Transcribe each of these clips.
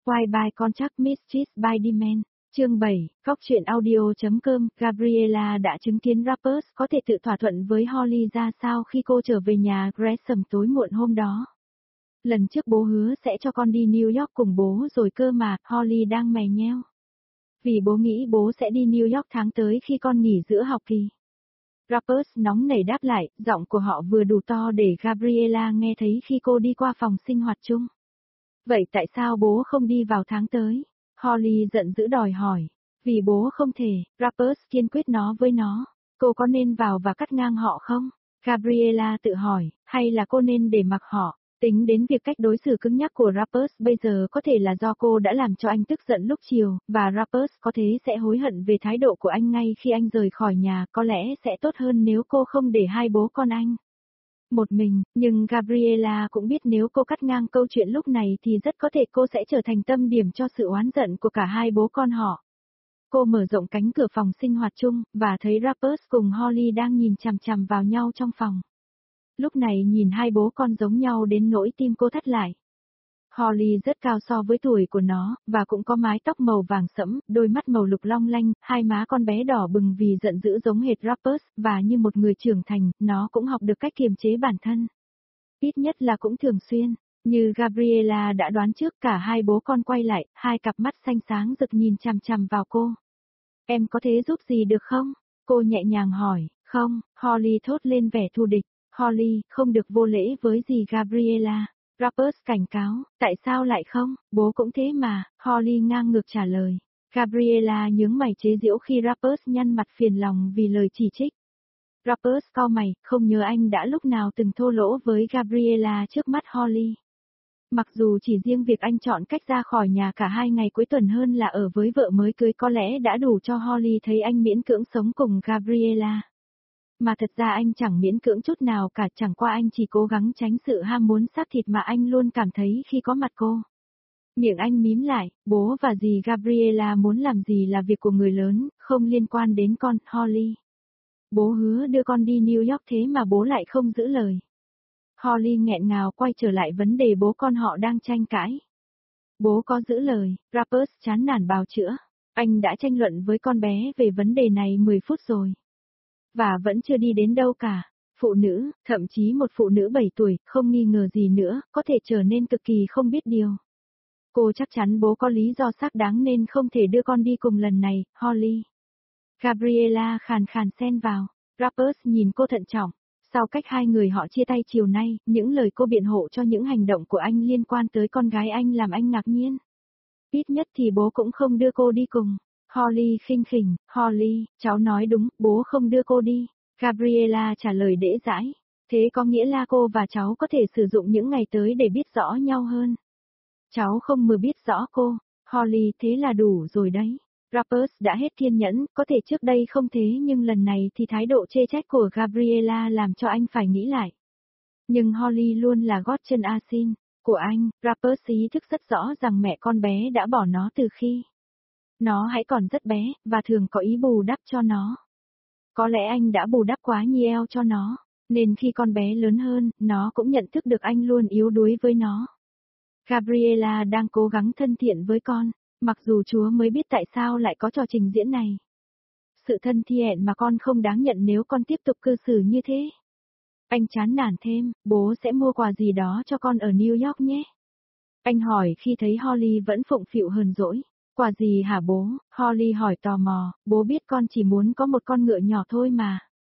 Why by Contract Mistress by Demand. Chương 7, Cóc truyện audio.com, Gabriella đã chứng kiến Rappers có thể tự thỏa thuận với Holly ra sao khi cô trở về nhà Gresham tối muộn hôm đó. Lần trước bố hứa sẽ cho con đi New York cùng bố rồi cơ mà, Holly đang mè nheo. Vì bố nghĩ bố sẽ đi New York tháng tới khi con nghỉ giữa học kỳ. Rappers nóng nảy đáp lại, giọng của họ vừa đủ to để Gabriella nghe thấy khi cô đi qua phòng sinh hoạt chung. Vậy tại sao bố không đi vào tháng tới? Holly giận dữ đòi hỏi. Vì bố không thể, Rappers kiên quyết nó với nó. Cô có nên vào và cắt ngang họ không? Gabriella tự hỏi, hay là cô nên để mặc họ? Tính đến việc cách đối xử cứng nhắc của Rappers bây giờ có thể là do cô đã làm cho anh tức giận lúc chiều, và Rappers có thể sẽ hối hận về thái độ của anh ngay khi anh rời khỏi nhà, có lẽ sẽ tốt hơn nếu cô không để hai bố con anh một mình, nhưng Gabriella cũng biết nếu cô cắt ngang câu chuyện lúc này thì rất có thể cô sẽ trở thành tâm điểm cho sự oán giận của cả hai bố con họ. Cô mở rộng cánh cửa phòng sinh hoạt chung, và thấy Rappers cùng Holly đang nhìn chằm chằm vào nhau trong phòng. Lúc này nhìn hai bố con giống nhau đến nỗi tim cô thắt lại. Holly rất cao so với tuổi của nó, và cũng có mái tóc màu vàng sẫm, đôi mắt màu lục long lanh, hai má con bé đỏ bừng vì giận dữ giống hệt Rappers, và như một người trưởng thành, nó cũng học được cách kiềm chế bản thân. Ít nhất là cũng thường xuyên, như Gabriella đã đoán trước, cả hai bố con quay lại, hai cặp mắt xanh sáng rực nhìn chằm chằm vào cô. Em có thể giúp gì được không? Cô nhẹ nhàng hỏi. Không, Holly thốt lên vẻ thù địch. Holly, không được vô lễ với dì Gabriella. Rappers cảnh cáo, tại sao lại không, bố cũng thế mà, Holly ngang ngược trả lời. Gabriella nhướng mày chế giễu khi Rappers nhăn mặt phiền lòng vì lời chỉ trích. Rappers cau mày, không nhớ anh đã lúc nào từng thô lỗ với Gabriella trước mắt Holly. Mặc dù chỉ riêng việc anh chọn cách ra khỏi nhà cả 2 ngày cuối tuần hơn là ở với vợ mới cưới có lẽ đã đủ cho Holly thấy anh miễn cưỡng sống cùng Gabriella. Mà thật ra anh chẳng miễn cưỡng chút nào cả, chẳng qua anh chỉ cố gắng tránh sự ham muốn xác thịt mà anh luôn cảm thấy khi có mặt cô. Miệng anh mím lại, bố và dì Gabriella muốn làm gì là việc của người lớn, không liên quan đến con, Holly. Bố hứa đưa con đi New York thế mà bố lại không giữ lời. Holly nghẹn ngào quay trở lại vấn đề bố con họ đang tranh cãi. Bố có giữ lời, Rappers chán nản bào chữa. Anh đã tranh luận với con bé về vấn đề này 10 phút rồi. Và vẫn chưa đi đến đâu cả. Phụ nữ, thậm chí một phụ nữ 7 tuổi, không nghi ngờ gì nữa, có thể trở nên cực kỳ không biết điều. Cô chắc chắn bố có lý do xác đáng nên không thể đưa con đi cùng lần này, Holly. Gabriella khàn khàn xen vào. Rappers nhìn cô thận trọng. Sau cách hai người họ chia tay chiều nay, những lời cô biện hộ cho những hành động của anh liên quan tới con gái anh làm anh ngạc nhiên. Ít nhất thì bố cũng không đưa cô đi cùng. Holly khinh khỉnh, Holly, cháu nói đúng, bố không đưa cô đi. Gabriella trả lời dễ dãi. Thế có nghĩa là cô và cháu có thể sử dụng những ngày tới để biết rõ nhau hơn. Cháu không mơ biết rõ cô. Holly, thế là đủ rồi đấy. Rappers đã hết kiên nhẫn, có thể trước đây không thế nhưng lần này thì thái độ chê trách của Gabriella làm cho anh phải nghĩ lại. Nhưng Holly luôn là gót chân asin của anh, Rappers ý thức rất rõ rằng mẹ con bé đã bỏ nó từ khi nó hãy còn rất bé, và thường có ý bù đắp cho nó. Có lẽ anh đã bù đắp quá nhiều cho nó, nên khi con bé lớn hơn, nó cũng nhận thức được anh luôn yếu đuối với nó. Gabriella đang cố gắng thân thiện với con, mặc dù Chúa mới biết tại sao lại có trò trình diễn này. Sự thân thiện mà con không đáng nhận nếu con tiếp tục cư xử như thế. Anh chán nản thêm, bố sẽ mua quà gì đó cho con ở New York nhé. Anh hỏi khi thấy Holly vẫn phụng phịu hờn dỗi. Quà gì hả bố? Holly hỏi tò mò, bố biết con chỉ muốn có một con ngựa nhỏ thôi mà.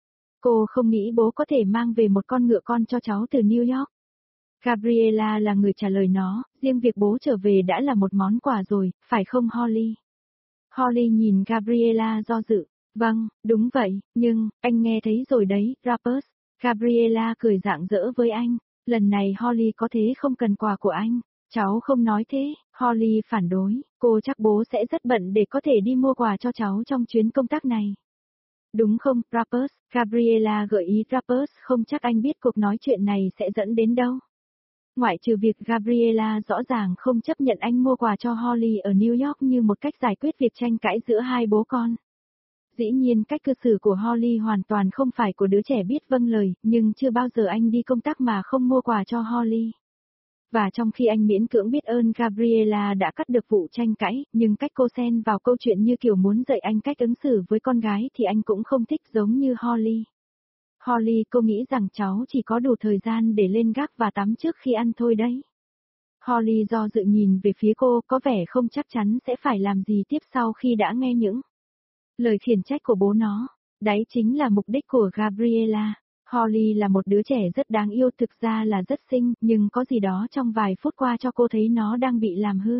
Cô không nghĩ bố có thể mang về một con ngựa con cho cháu từ New York. Gabriella là người trả lời nó, riêng việc bố trở về đã là một món quà rồi, phải không Holly? Holly nhìn Gabriella do dự. Vâng, đúng vậy, nhưng, anh nghe thấy rồi đấy, Rappers. Gabriella cười rạng rỡ với anh. Lần này Holly có thế không cần quà của anh. Cháu không nói thế, Holly phản đối, cô chắc bố sẽ rất bận để có thể đi mua quà cho cháu trong chuyến công tác này. Đúng không, Rappers? Gabriella gợi ý Rappers không chắc anh biết cuộc nói chuyện này sẽ dẫn đến đâu. Ngoại trừ việc Gabriella rõ ràng không chấp nhận anh mua quà cho Holly ở New York như một cách giải quyết việc tranh cãi giữa hai bố con. Dĩ nhiên cách cư xử của Holly hoàn toàn không phải của đứa trẻ biết vâng lời, nhưng chưa bao giờ anh đi công tác mà không mua quà cho Holly. Và trong khi anh miễn cưỡng biết ơn Gabriela đã cắt được vụ tranh cãi, nhưng cách cô xen vào câu chuyện như kiểu muốn dạy anh cách ứng xử với con gái thì anh cũng không thích giống như Holly. Holly, cô nghĩ rằng cháu chỉ có đủ thời gian để lên gác và tắm trước khi ăn thôi đấy. Holly do dự nhìn về phía cô, có vẻ không chắc chắn sẽ phải làm gì tiếp sau khi đã nghe những lời khiển trách của bố nó. Đấy chính là mục đích của Gabriela. Holly là một đứa trẻ rất đáng yêu, thực ra là rất xinh, nhưng có gì đó trong vài phút qua cho cô thấy nó đang bị làm hư.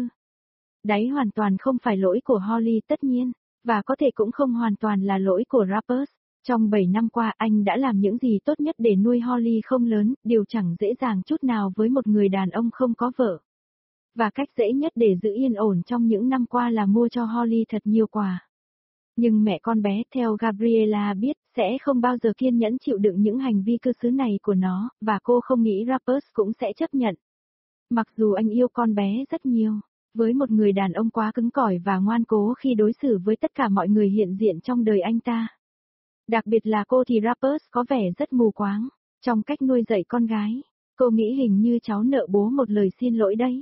Đấy hoàn toàn không phải lỗi của Holly tất nhiên, và có thể cũng không hoàn toàn là lỗi của Rappers. Trong 7 năm qua anh đã làm những gì tốt nhất để nuôi Holly không lớn, điều chẳng dễ dàng chút nào với một người đàn ông không có vợ. Và cách dễ nhất để giữ yên ổn trong những năm qua là mua cho Holly thật nhiều quà. Nhưng mẹ con bé, theo Gabriela biết, sẽ không bao giờ kiên nhẫn chịu đựng những hành vi cư xử này của nó, và cô không nghĩ Rappers cũng sẽ chấp nhận. Mặc dù anh yêu con bé rất nhiều, với một người đàn ông quá cứng cỏi và ngoan cố khi đối xử với tất cả mọi người hiện diện trong đời anh ta. Đặc biệt là cô thì Rappers có vẻ rất mù quáng, trong cách nuôi dạy con gái. Cô nghĩ hình như cháu nợ bố một lời xin lỗi đấy.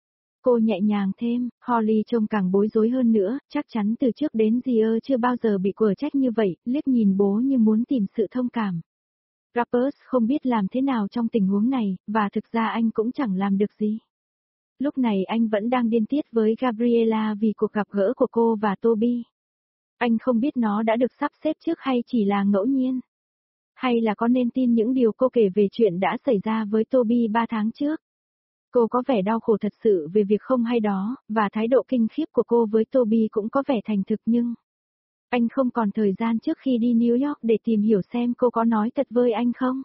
Cô nhẹ nhàng thêm, Holly trông càng bối rối hơn nữa, chắc chắn từ trước đến giờ chưa bao giờ bị quở trách như vậy, liếc nhìn bố như muốn tìm sự thông cảm. Rappers không biết làm thế nào trong tình huống này, và thực ra anh cũng chẳng làm được gì. Lúc này anh vẫn đang điên tiết với Gabriela vì cuộc gặp gỡ của cô và Toby. Anh không biết nó đã được sắp xếp trước hay chỉ là ngẫu nhiên. Hay là có nên tin những điều cô kể về chuyện đã xảy ra với Toby 3 tháng trước. Cô có vẻ đau khổ thật sự về việc không hay đó, và thái độ kinh khiếp của cô với Toby cũng có vẻ thành thực nhưng... Anh không còn thời gian trước khi đi New York để tìm hiểu xem cô có nói thật với anh không.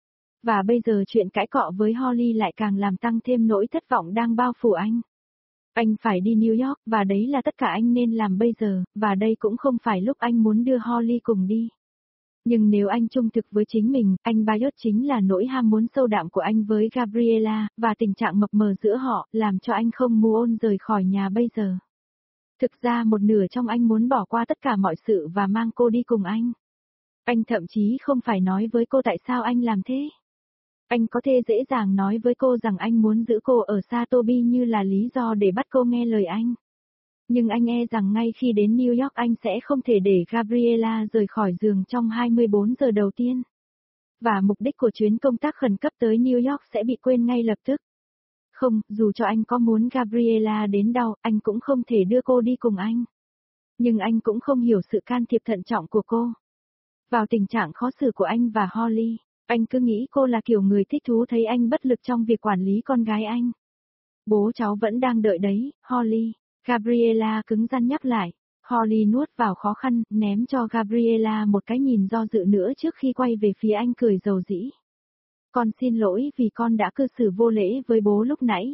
Và bây giờ chuyện cãi cọ với Holly lại càng làm tăng thêm nỗi thất vọng đang bao phủ anh. Anh phải đi New York và đấy là tất cả anh nên làm bây giờ, và đây cũng không phải lúc anh muốn đưa Holly cùng đi. Nhưng nếu anh trung thực với chính mình, anh Bayot chính là nỗi ham muốn sâu đậm của anh với Gabriela, và tình trạng mập mờ giữa họ, làm cho anh không muốn rời khỏi nhà bây giờ. Thực ra một nửa trong anh muốn bỏ qua tất cả mọi sự và mang cô đi cùng anh. Anh thậm chí không phải nói với cô tại sao anh làm thế. Anh có thể dễ dàng nói với cô rằng anh muốn giữ cô ở xa Toby như là lý do để bắt cô nghe lời anh. Nhưng anh e rằng ngay khi đến New York anh sẽ không thể để Gabriela rời khỏi giường trong 24 giờ đầu tiên. Và mục đích của chuyến công tác khẩn cấp tới New York sẽ bị quên ngay lập tức. Không, dù cho anh có muốn Gabriela đến đâu, anh cũng không thể đưa cô đi cùng anh. Nhưng anh cũng không hiểu sự can thiệp thận trọng của cô. Vào tình trạng khó xử của anh và Holly, anh cứ nghĩ cô là kiểu người thích thú thấy anh bất lực trong việc quản lý con gái anh. Bố cháu vẫn đang đợi đấy, Holly. Gabriela cứng rắn nhắc lại. Holly nuốt vào khó khăn, ném cho Gabriela một cái nhìn do dự nữa trước khi quay về phía anh cười dầu dĩ. Con xin lỗi vì con đã cư xử vô lễ với bố lúc nãy.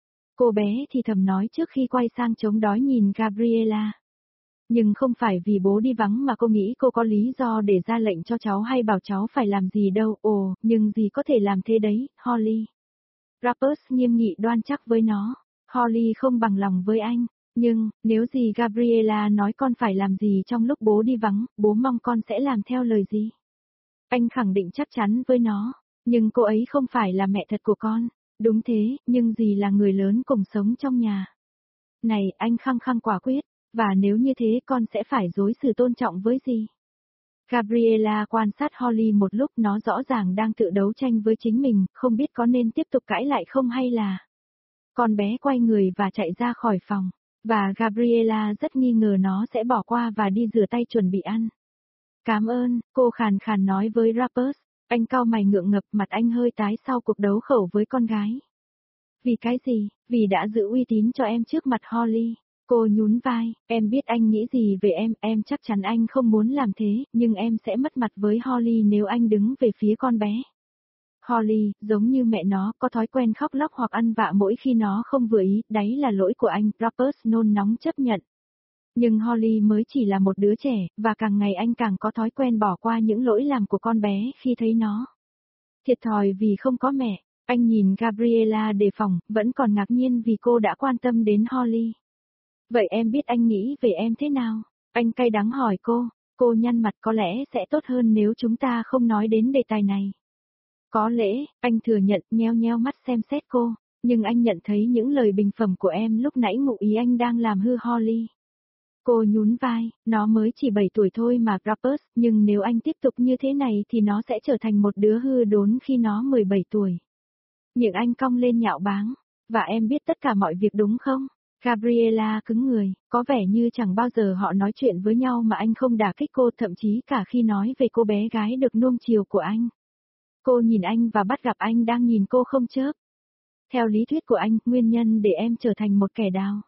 Cô bé thì thầm nói trước khi quay sang chống đói nhìn Gabriela. Nhưng không phải vì bố đi vắng mà cô nghĩ cô có lý do để ra lệnh cho cháu hay bảo cháu phải làm gì đâu. Ồ, nhưng gì có thể làm thế đấy, Holly. Rappers nghiêm nghị đoan chắc với nó. Holly không bằng lòng với anh. Nhưng, nếu gì Gabriela nói con phải làm gì trong lúc bố đi vắng, bố mong con sẽ làm theo lời gì. Anh khẳng định chắc chắn với nó. Nhưng cô ấy không phải là mẹ thật của con. Đúng thế, nhưng dì là người lớn cùng sống trong nhà. Này, anh khăng khăng quả quyết. Và nếu như thế con sẽ phải đối xử tôn trọng với dì. Gabriela quan sát Holly một lúc, nó rõ ràng đang tự đấu tranh với chính mình, không biết có nên tiếp tục cãi lại không hay là... Con bé quay người và chạy ra khỏi phòng. Và Gabriela rất nghi ngờ nó sẽ bỏ qua và đi rửa tay chuẩn bị ăn. Cảm ơn, cô khàn khàn nói với Rappers. Anh cau mày ngượng ngập, mặt anh hơi tái sau cuộc đấu khẩu với con gái. Vì cái gì? Vì đã giữ uy tín cho em trước mặt Holly. Cô nhún vai, em biết anh nghĩ gì về em chắc chắn anh không muốn làm thế, nhưng em sẽ mất mặt với Holly nếu anh đứng về phía con bé. Holly, giống như mẹ nó, có thói quen khóc lóc hoặc ăn vạ mỗi khi nó không vừa ý, đấy là lỗi của anh, Rappers nôn nóng chấp nhận. Nhưng Holly mới chỉ là một đứa trẻ, và càng ngày anh càng có thói quen bỏ qua những lỗi làm của con bé khi thấy nó thiệt thòi vì không có mẹ. Anh nhìn Gabriela đề phòng, vẫn còn ngạc nhiên vì cô đã quan tâm đến Holly. Vậy em biết anh nghĩ về em thế nào? Anh cay đắng hỏi cô nhăn mặt, có lẽ sẽ tốt hơn nếu chúng ta không nói đến đề tài này. Có lẽ, anh thừa nhận, nheo nheo mắt xem xét cô. Nhưng anh nhận thấy những lời bình phẩm của em lúc nãy ngụ ý anh đang làm hư Holly. Cô nhún vai, nó mới chỉ 7 tuổi thôi mà Rappers, nhưng nếu anh tiếp tục như thế này thì nó sẽ trở thành một đứa hư đốn khi nó 17 tuổi. Miệng anh cong lên nhạo báng. Và em biết tất cả mọi việc đúng không? Gabriela cứng người, có vẻ như chẳng bao giờ họ nói chuyện với nhau mà anh không đả kích cô, thậm chí cả khi nói về cô bé gái được nuông chiều của anh. Cô nhìn anh và bắt gặp anh đang nhìn cô không chớp. Theo lý thuyết của anh, nguyên nhân để em trở thành một kẻ đào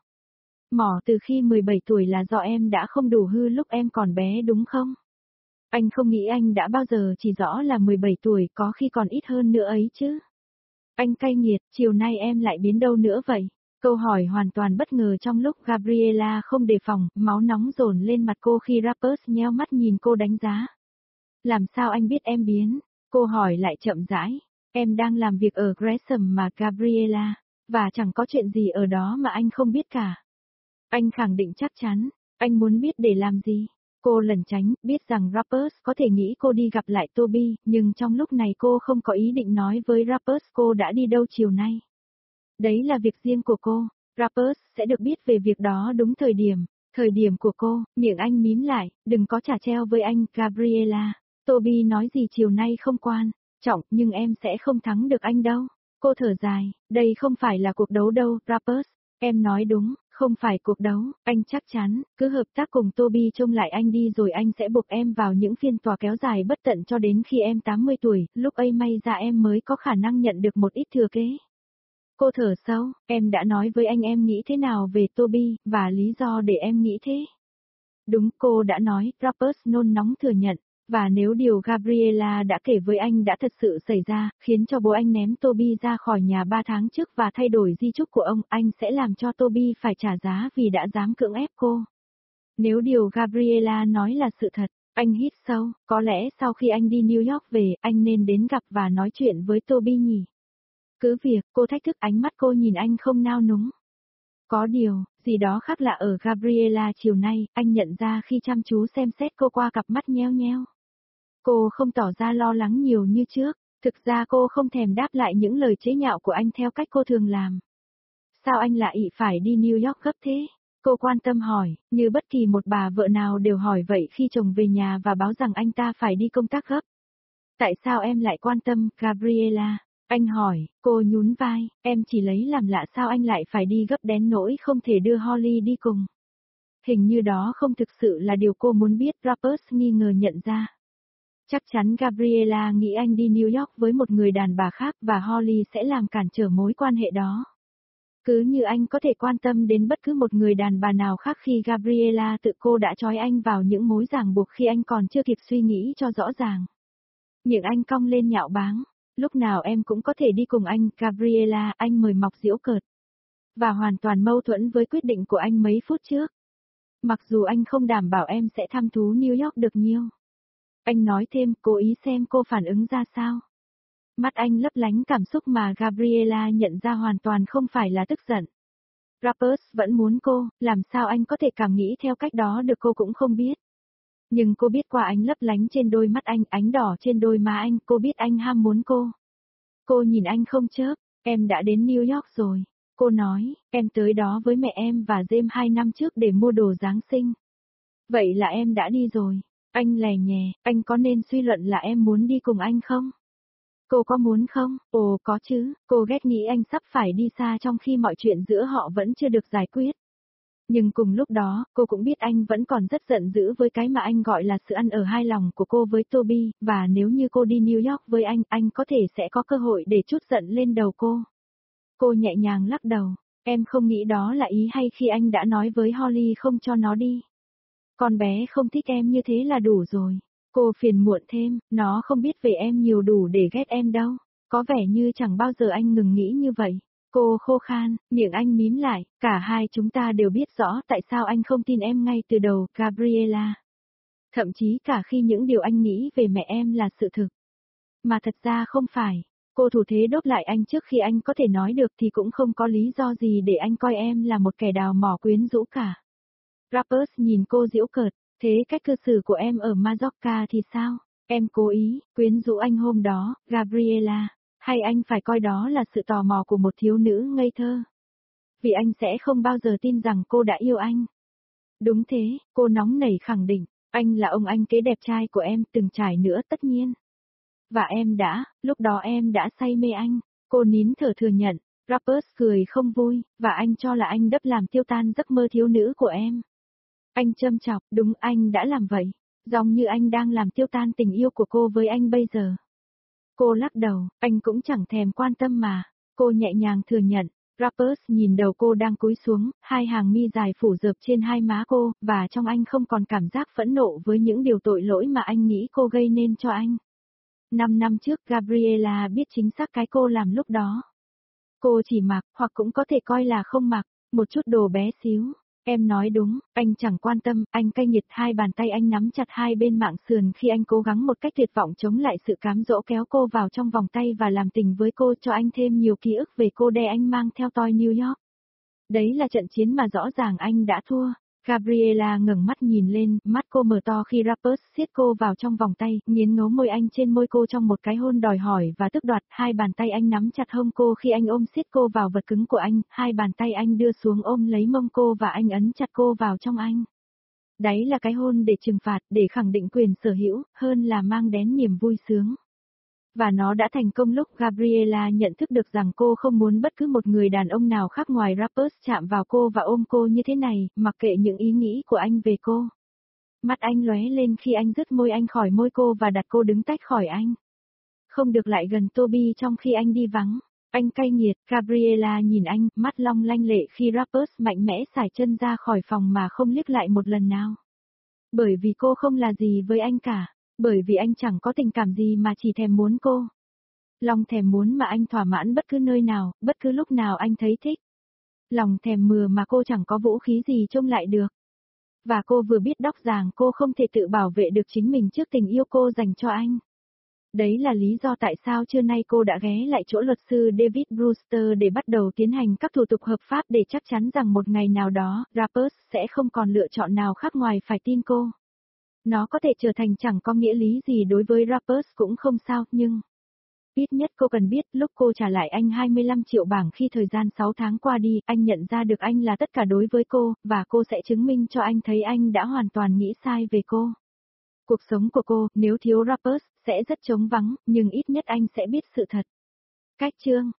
mỏ từ khi 17 tuổi là do em đã không đủ hư lúc em còn bé đúng không? Anh không nghĩ anh đã bao giờ chỉ rõ là 17 tuổi, có khi còn ít hơn nữa ấy chứ. Anh cay nghiệt, chiều nay em lại biến đâu nữa vậy? Câu hỏi hoàn toàn bất ngờ trong lúc Gabriela không đề phòng, máu nóng dồn lên mặt cô khi Rappers nheo mắt nhìn cô đánh giá. Làm sao anh biết em biến? Cô hỏi lại chậm rãi. Em đang làm việc ở Gresham mà Gabriela, và chẳng có chuyện gì ở đó mà anh không biết cả. Anh khẳng định chắc chắn, anh muốn biết để làm gì? Cô lẩn tránh, biết rằng Rappers có thể nghĩ cô đi gặp lại Toby, nhưng trong lúc này cô không có ý định nói với Rappers cô đã đi đâu chiều nay. Đấy là việc riêng của cô, Rappers sẽ được biết về việc đó đúng thời điểm của cô, miệng anh mím lại, đừng có chả treo với anh, Gabriela. Toby nói gì chiều nay không quan trọng, nhưng em sẽ không thắng được anh đâu. Cô thở dài, đây không phải là cuộc đấu đâu, Rappers. Em nói đúng, không phải cuộc đấu, anh chắc chắn, cứ hợp tác cùng Toby trông lại anh đi rồi anh sẽ buộc em vào những phiên tòa kéo dài bất tận cho đến khi em 80 tuổi, lúc ấy may ra em mới có khả năng nhận được một ít thừa kế. Cô thở sâu, em đã nói với anh em nghĩ thế nào về Toby, và lý do để em nghĩ thế. Đúng, cô đã nói, Rappers nôn nóng thừa nhận. Và nếu điều Gabriela đã kể với anh đã thật sự xảy ra, khiến cho bố anh ném Toby ra khỏi nhà 3 tháng trước và thay đổi di chúc của ông, anh sẽ làm cho Toby phải trả giá vì đã dám cưỡng ép cô. Nếu điều Gabriela nói là sự thật, anh hít sâu, có lẽ sau khi anh đi New York về, anh nên đến gặp và nói chuyện với Toby nhỉ. Cứ việc, cô thách thức, ánh mắt cô nhìn anh không nao núng. Có điều, gì đó khác lạ ở Gabriela chiều nay, anh nhận ra khi chăm chú xem xét cô qua cặp mắt nheo nheo. Cô không tỏ ra lo lắng nhiều như trước, thực ra cô không thèm đáp lại những lời chế nhạo của anh theo cách cô thường làm. Sao anh lại phải đi New York gấp thế? Cô quan tâm hỏi, như bất kỳ một bà vợ nào đều hỏi vậy khi chồng về nhà và báo rằng anh ta phải đi công tác gấp. Tại sao em lại quan tâm, Gabriela? Anh hỏi, cô nhún vai, em chỉ lấy làm lạ sao anh lại phải đi gấp đến nỗi không thể đưa Holly đi cùng. Hình như đó không thực sự là điều cô muốn biết, Rappers nghi ngờ nhận ra. Chắc chắn Gabriela nghĩ anh đi New York với một người đàn bà khác và Holly sẽ làm cản trở mối quan hệ đó. Cứ như anh có thể quan tâm đến bất cứ một người đàn bà nào khác khi Gabriela tự cô đã trói anh vào những mối ràng buộc khi anh còn chưa kịp suy nghĩ cho rõ ràng. Miệng anh cong lên nhạo báng. Lúc nào em cũng có thể đi cùng anh, Gabriela, anh mời mọc giễu cợt. Và hoàn toàn mâu thuẫn với quyết định của anh mấy phút trước. Mặc dù anh không đảm bảo em sẽ thăm thú New York được nhiều. Anh nói thêm, cố ý xem cô phản ứng ra sao. Mắt anh lấp lánh cảm xúc mà Gabriela nhận ra hoàn toàn không phải là tức giận. Rappers vẫn muốn cô, làm sao anh có thể cảm nghĩ theo cách đó được, cô cũng không biết. Nhưng cô biết qua ánh lấp lánh trên đôi mắt anh, ánh đỏ trên đôi má anh, cô biết anh ham muốn cô. Cô nhìn anh không chớp, em đã đến New York rồi. Cô nói, em tới đó với mẹ em và James 2 năm trước để mua đồ Giáng sinh. Vậy là em đã đi rồi. Anh lè nhè, anh có nên suy luận là em muốn đi cùng anh không? Cô có muốn không? Ồ có chứ, cô ghét nghĩ anh sắp phải đi xa trong khi mọi chuyện giữa họ vẫn chưa được giải quyết. Nhưng cùng lúc đó, cô cũng biết anh vẫn còn rất giận dữ với cái mà anh gọi là sự ăn ở hai lòng của cô với Toby, và nếu như cô đi New York với anh có thể sẽ có cơ hội để trút giận lên đầu cô. Cô nhẹ nhàng lắc đầu, em không nghĩ đó là ý hay khi anh đã nói với Holly không cho nó đi. Con bé không thích em như thế là đủ rồi. Cô phiền muộn thêm, nó không biết về em nhiều đủ để ghét em đâu. Có vẻ như chẳng bao giờ anh ngừng nghĩ như vậy. Cô khô khan, miệng anh mím lại, cả hai chúng ta đều biết rõ tại sao anh không tin em ngay từ đầu, Gabriela. Thậm chí cả khi những điều anh nghĩ về mẹ em là sự thực. Mà thật ra không phải. Cô thủ thế đốt lại anh trước khi anh có thể nói được thì cũng không có lý do gì để anh coi em là một kẻ đào mỏ quyến rũ cả. Rappers nhìn cô giễu cợt, thế cách cư xử của em ở Majorca thì sao? Em cố ý, quyến rũ anh hôm đó, Gabriela. Hay anh phải coi đó là sự tò mò của một thiếu nữ ngây thơ? Vì anh sẽ không bao giờ tin rằng cô đã yêu anh. Đúng thế, cô nóng nảy khẳng định, anh là ông anh kế đẹp trai của em, từng trải nữa tất nhiên. Và lúc đó em đã say mê anh. Cô nín thở thừa nhận, Rappers cười không vui, và anh cho là anh đắp làm tiêu tan giấc mơ thiếu nữ của em. Anh châm chọc, đúng anh đã làm vậy. Giống như anh đang làm tiêu tan tình yêu của cô với anh bây giờ. Cô lắc đầu, anh cũng chẳng thèm quan tâm mà. Cô nhẹ nhàng thừa nhận. Rappers nhìn đầu cô đang cúi xuống, hai hàng mi dài phủ rợp trên hai má cô, và trong anh không còn cảm giác phẫn nộ với những điều tội lỗi mà anh nghĩ cô gây nên cho anh. 5 năm trước Gabriela biết chính xác cái cô làm lúc đó. Cô chỉ mặc, hoặc cũng có thể coi là không mặc, một chút đồ bé xíu. Em nói đúng, anh chẳng quan tâm, anh cay nghiệt, hai bàn tay anh nắm chặt hai bên mạng sườn khi anh cố gắng một cách tuyệt vọng chống lại sự cám dỗ kéo cô vào trong vòng tay và làm tình với cô, cho anh thêm nhiều ký ức về cô đe anh mang theo toi New York. Đấy là trận chiến mà rõ ràng anh đã thua. Gabriela ngẩng mắt nhìn lên, mắt cô mở to khi Rappers siết cô vào trong vòng tay, nghiến ngấu môi anh trên môi cô trong một cái hôn đòi hỏi và tức đoạt, hai bàn tay anh nắm chặt hông cô khi anh ôm siết cô vào vật cứng của anh, hai bàn tay anh đưa xuống ôm lấy mông cô và anh ấn chặt cô vào trong anh. Đấy là cái hôn để trừng phạt, để khẳng định quyền sở hữu, hơn là mang đến niềm vui sướng. Và nó đã thành công lúc Gabriela nhận thức được rằng cô không muốn bất cứ một người đàn ông nào khác ngoài Rappers chạm vào cô và ôm cô như thế này, mặc kệ những ý nghĩ của anh về cô. Mắt anh lóe lên khi anh dứt môi anh khỏi môi cô và đặt cô đứng tách khỏi anh. Không được lại gần Toby trong khi anh đi vắng. Anh cay nghiệt, Gabriela nhìn anh, mắt long lanh lệ khi Rappers mạnh mẽ xài chân ra khỏi phòng mà không liếc lại một lần nào. Bởi vì cô không là gì với anh cả. Bởi vì anh chẳng có tình cảm gì mà chỉ thèm muốn cô. Lòng thèm muốn mà anh thỏa mãn bất cứ nơi nào, bất cứ lúc nào anh thấy thích. Lòng thèm mừa mà cô chẳng có vũ khí gì trông lại được. Và cô vừa biết đóc ràng cô không thể tự bảo vệ được chính mình trước tình yêu cô dành cho anh. Đấy là lý do tại sao trưa nay cô đã ghé lại chỗ luật sư David Brewster để bắt đầu tiến hành các thủ tục hợp pháp để chắc chắn rằng một ngày nào đó, Rappers sẽ không còn lựa chọn nào khác ngoài phải tin cô. Nó có thể trở thành chẳng có nghĩa lý gì đối với Rappers cũng không sao, nhưng ít nhất cô cần biết lúc cô trả lại anh 25 triệu bảng khi thời gian 6 tháng qua đi, anh nhận ra được anh là tất cả đối với cô, và cô sẽ chứng minh cho anh thấy anh đã hoàn toàn nghĩ sai về cô. Cuộc sống của cô, nếu thiếu Rappers, sẽ rất trống vắng, nhưng ít nhất anh sẽ biết sự thật. Cách chương